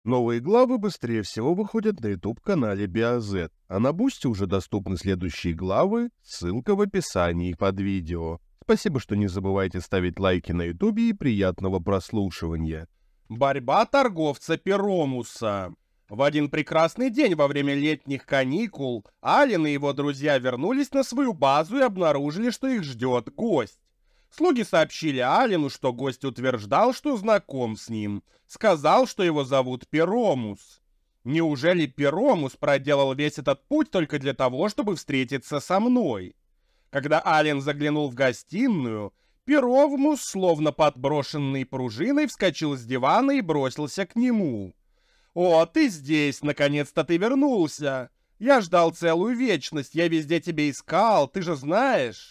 Новые главы быстрее всего выходят на YouTube-канале BioZ, а на Бусти уже доступны следующие главы, ссылка в описании под видео. Спасибо, что не забывайте ставить лайки на YouTube и приятного прослушивания. Борьба торговца Перомуса. В один прекрасный день во время летних каникул Ален и его друзья вернулись на свою базу и обнаружили, что их ждет гость. Слуги сообщили Алену, что гость утверждал, что знаком с ним. Сказал, что его зовут Перомус. Неужели Перомус проделал весь этот путь только для того, чтобы встретиться со мной? Когда Ален заглянул в гостиную, Перомус, словно подброшенный пружиной, вскочил с дивана и бросился к нему. «О, ты здесь! Наконец-то ты вернулся! Я ждал целую вечность, я везде тебя искал, ты же знаешь!»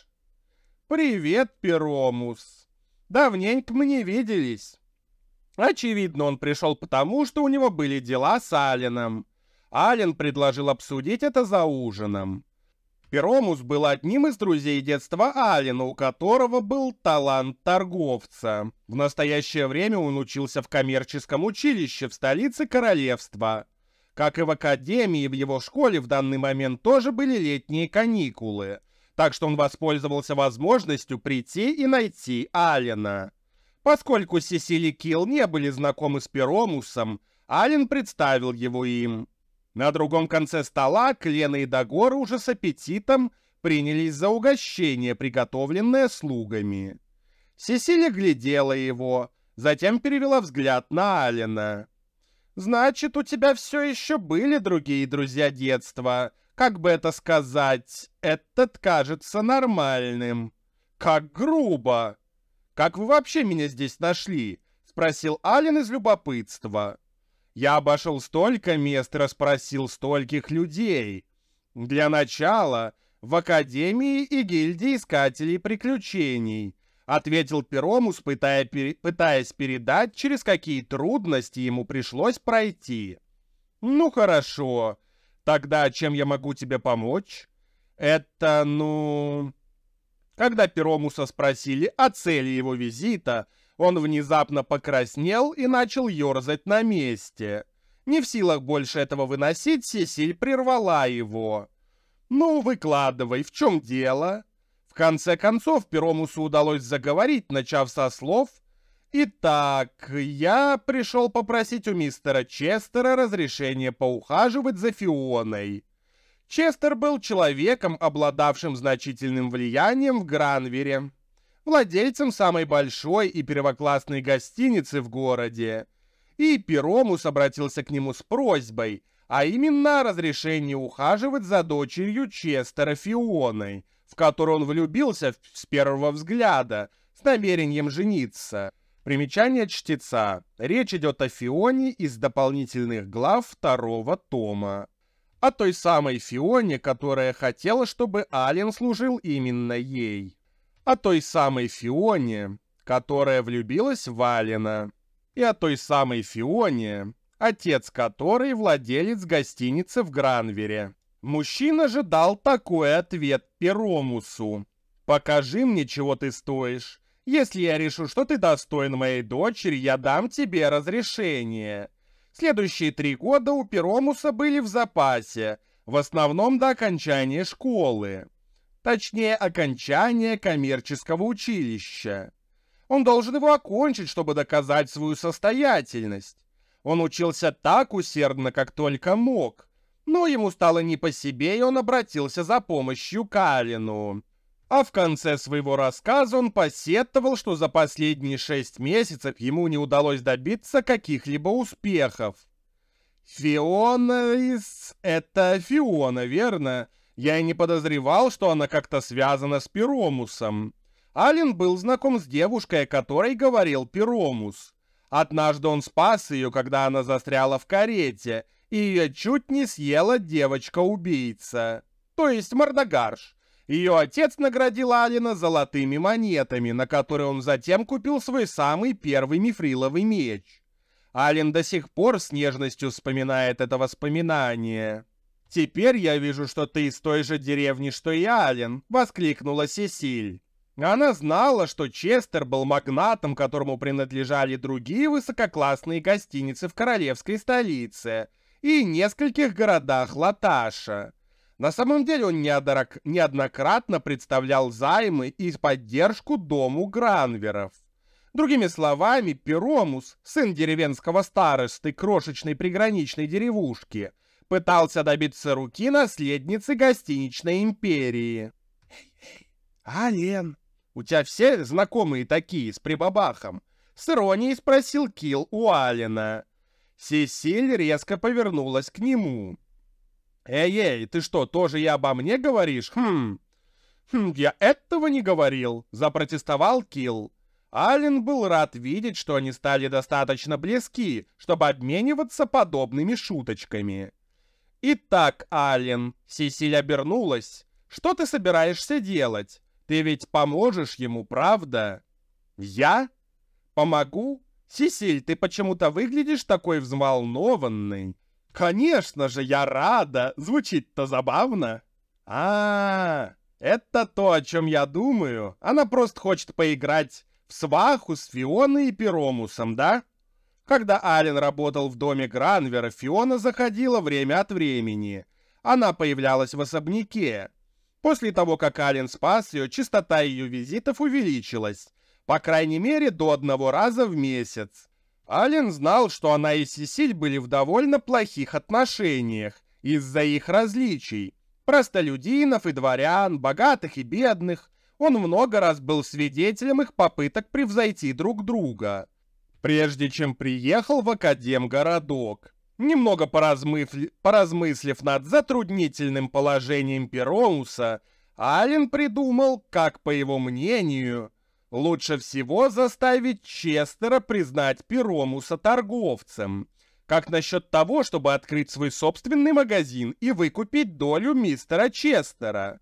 «Привет, Перомус! Давненько мы не виделись!» Очевидно, он пришел потому, что у него были дела с Аленом. Ален предложил обсудить это за ужином. Перомус был одним из друзей детства Алена, у которого был талант торговца. В настоящее время он учился в коммерческом училище в столице королевства. Как и в академии, в его школе в данный момент тоже были летние каникулы. Так что он воспользовался возможностью прийти и найти Алена. Поскольку Сесиль и Килл не были знакомы с Перомусом, Ален представил его им. На другом конце стола Клена и Дагора уже с аппетитом принялись за угощение, приготовленное слугами. Сесиль глядела его, затем перевела взгляд на Алена. «Значит, у тебя все еще были другие друзья детства. Как бы это сказать, этот кажется нормальным». «Как грубо! Как вы вообще меня здесь нашли?» — спросил Ален из любопытства. «Я обошел столько мест и расспросил стольких людей. Для начала в Академии и гильдии Искателей Приключений», — ответил Перомус, пытаясь передать, через какие трудности ему пришлось пройти. «Ну хорошо. Тогда чем я могу тебе помочь?» Когда Перомуса спросили о цели его визита, он внезапно покраснел и начал ерзать на месте. Не в силах больше этого выносить, Сесиль прервала его. «Ну, выкладывай, в чем дело?» В конце концов, Перомусу удалось заговорить, начав со слов: «Итак, я пришел попросить у мистера Честера разрешения поухаживать за Фионой». Честер был человеком, обладавшим значительным влиянием в Гранвере, владельцем самой большой и первоклассной гостиницы в городе. И Перомус обратился к нему с просьбой, а именно о разрешении ухаживать за дочерью Честера Фионой, в которую он влюбился с первого взгляда, с намерением жениться. Примечание чтеца. Речь идет о Фионе из дополнительных глав второго тома. О той самой Фионе, которая хотела, чтобы Ален служил именно ей. О той самой Фионе, которая влюбилась в Алена. И о той самой Фионе, отец которой владелец гостиницы в Гранвере. Мужчина же дал такой ответ Перомусу: «Покажи мне, чего ты стоишь. Если я решу, что ты достоин моей дочери, я дам тебе разрешение». Следующие 3 года у Перомуса были в запасе, в основном до окончания школы. Точнее, окончания коммерческого училища. Он должен его окончить, чтобы доказать свою состоятельность. Он учился так усердно, как только мог, но ему стало не по себе, и он обратился за помощью к Алену. А в конце своего рассказа он посетовал, что за последние 6 месяцев ему не удалось добиться каких-либо успехов. Фиона это Фиона, верно? Я и не подозревал, что она как-то связана с Перомусом. Ален был знаком с девушкой, о которой говорил Перомус. Однажды он спас ее, когда она застряла в карете, и ее чуть не съела девочка-убийца, то есть Мордогарш. Ее отец наградил Алена золотыми монетами, на которые он затем купил свой самый первый мифриловый меч. Ален до сих пор с нежностью вспоминает это воспоминание. «Теперь я вижу, что ты из той же деревни, что и Ален», — воскликнула Сесиль. Она знала, что Честер был магнатом, которому принадлежали другие высококлассные гостиницы в королевской столице и нескольких городах Латаша. На самом деле он неоднократно представлял займы и поддержку дому Гранверов. Другими словами, Перомус, сын деревенского старосты крошечной приграничной деревушки, пытался добиться руки наследницы гостиничной империи. «Эй, Ален, у тебя все знакомые такие, с прибабахом?» — с иронией спросил Килл у Алена. Сесиль резко повернулась к нему. «Эй, ты что, тоже и обо мне говоришь? Я этого не говорил», — запротестовал Килл. Ален был рад видеть, что они стали достаточно близки, чтобы обмениваться подобными шуточками. «Итак, Ален», — Сесиль обернулась, — «что ты собираешься делать? Ты ведь поможешь ему, правда?» «Я? Помогу? Сесиль, ты почему-то выглядишь такой взволнованной». «Конечно же, я рада! Звучит-то забавно!» Это то, о чем я думаю. Она просто хочет поиграть в сваху с Фионой и Перомусом, да?» Когда Ален работал в доме Гранвера, Фиона заходила время от времени. Она появлялась в особняке. После того, как Ален спас ее, частота ее визитов увеличилась. По крайней мере, до 1 раза в месяц. Ален знал, что она и Сесиль были в довольно плохих отношениях из-за их различий. Простолюдинов и дворян, богатых и бедных. Он много раз был свидетелем их попыток превзойти друг друга. Прежде чем приехал в Академгородок, немного поразмыслив над затруднительным положением Перомуса, Ален придумал, как, по его мнению, лучше всего заставить Честера признать Перомуса торговцем. Как насчет того, чтобы открыть свой собственный магазин и выкупить долю мистера Честера?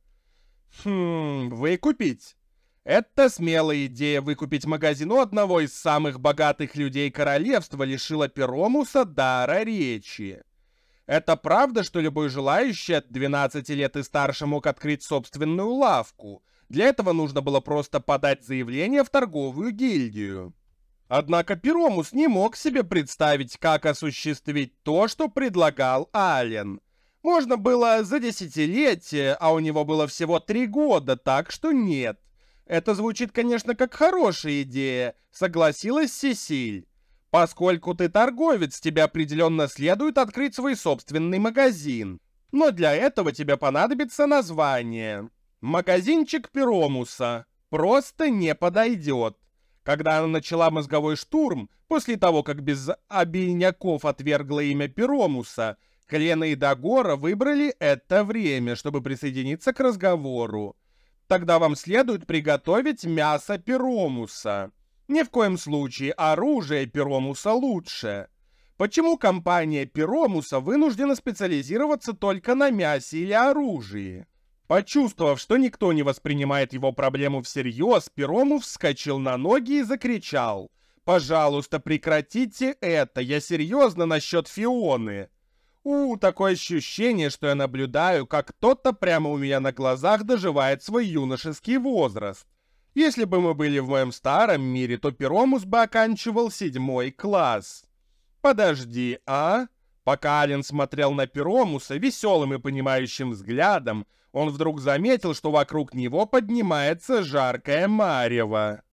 Выкупить? Эта смелая идея выкупить магазин у одного из самых богатых людей королевства лишила Перомуса дара речи. Это правда, что любой желающий от 12 лет и старше мог открыть собственную лавку? Для этого нужно было просто подать заявление в торговую гильдию. Однако Перомус не мог себе представить, как осуществить то, что предлагал Ален. Можно было за десятилетие, а у него было всего 3 года, так что нет. Это звучит, конечно, как хорошая идея, согласилась Сесиль. Поскольку ты торговец, тебе определенно следует открыть свой собственный магазин. Но для этого тебе понадобится название. Магазинчик Перомуса просто не подойдет. Когда она начала мозговой штурм, после того, как без обиняков отвергла имя Перомуса, Клена и Дагора выбрали это время, чтобы присоединиться к разговору. Тогда вам следует приготовить мясо Перомуса. Ни в коем случае оружие Перомуса лучше. Почему компания Перомуса вынуждена специализироваться только на мясе или оружии? Почувствовав, что никто не воспринимает его проблему всерьез, Перомус вскочил на ноги и закричал: «Пожалуйста, прекратите это, я серьезно насчет Фионы». Такое ощущение, что я наблюдаю, как кто-то прямо у меня на глазах доживает свой юношеский возраст. Если бы мы были в моем старом мире, то Перомус бы оканчивал 7 класс. Подожди, а? Пока Ален смотрел на Перомуса веселым и понимающим взглядом, он вдруг заметил, что вокруг него поднимается жаркое марево.